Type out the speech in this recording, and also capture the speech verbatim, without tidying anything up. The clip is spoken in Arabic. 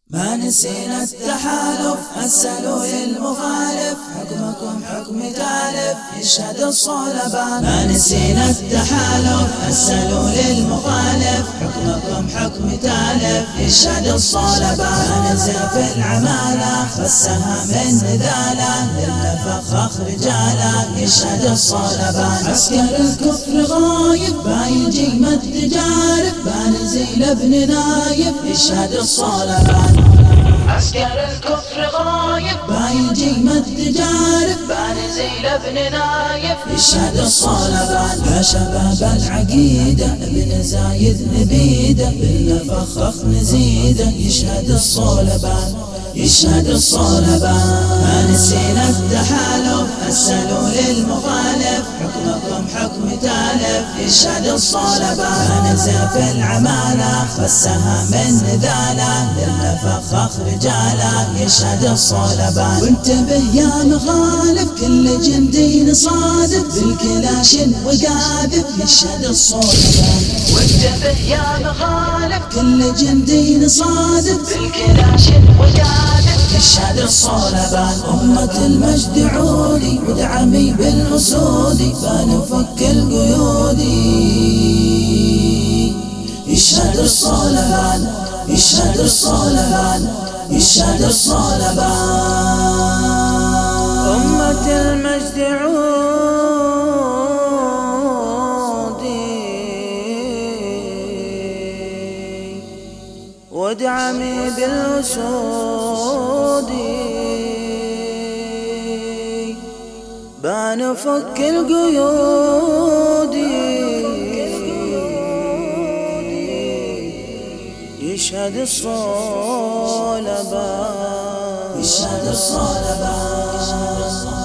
ما نسينا التحالف، أسألوا للمخالف حكمكم حكم تالف يشهد الصلبان. ما نسينا التحالف، أسألوا للمخالف حكمكم حكم تالف يشهد الصلبان. ما نزف العمالة خسها من نذاله للفخخ رجاله يشهد الصلبان. عسكر الكفر غايب بايجي مد جارب بانزيل ابن نايف يشهد الصلبان. عسكر الكفر غايب بايجي مد جارب بانزيل ابن نايف يشهد الصلبان. يا شباب العقيدة ابن زايد نبيده بالنفخخ نزيده يشهد الصلبان يشهد الصلبان. ما نسينا التحالف، أسألوا للمخالف حكمكم حكم تالف يشهد الصلبان. ما نزف العمالة خسها من نذاله للفخخ رجاله يشهد الصلبان. وانتبه يا مخالف كل جندي صادف بالكلاشن وقاذف يشهد الصلبان. وانتبه يا مخالف كل جندي صادف بالكلاشن وقاذف يشهد الصلبان. أمة المجد عودي ودعمي بالأسودي بنفك القيودي يشهد الصلبان يشهد الصلبان يشهد الصلبان. أمة المجد عودي وادعمي بالأسود بنفك القيود يشهد الصلبان يشهد الصلبان.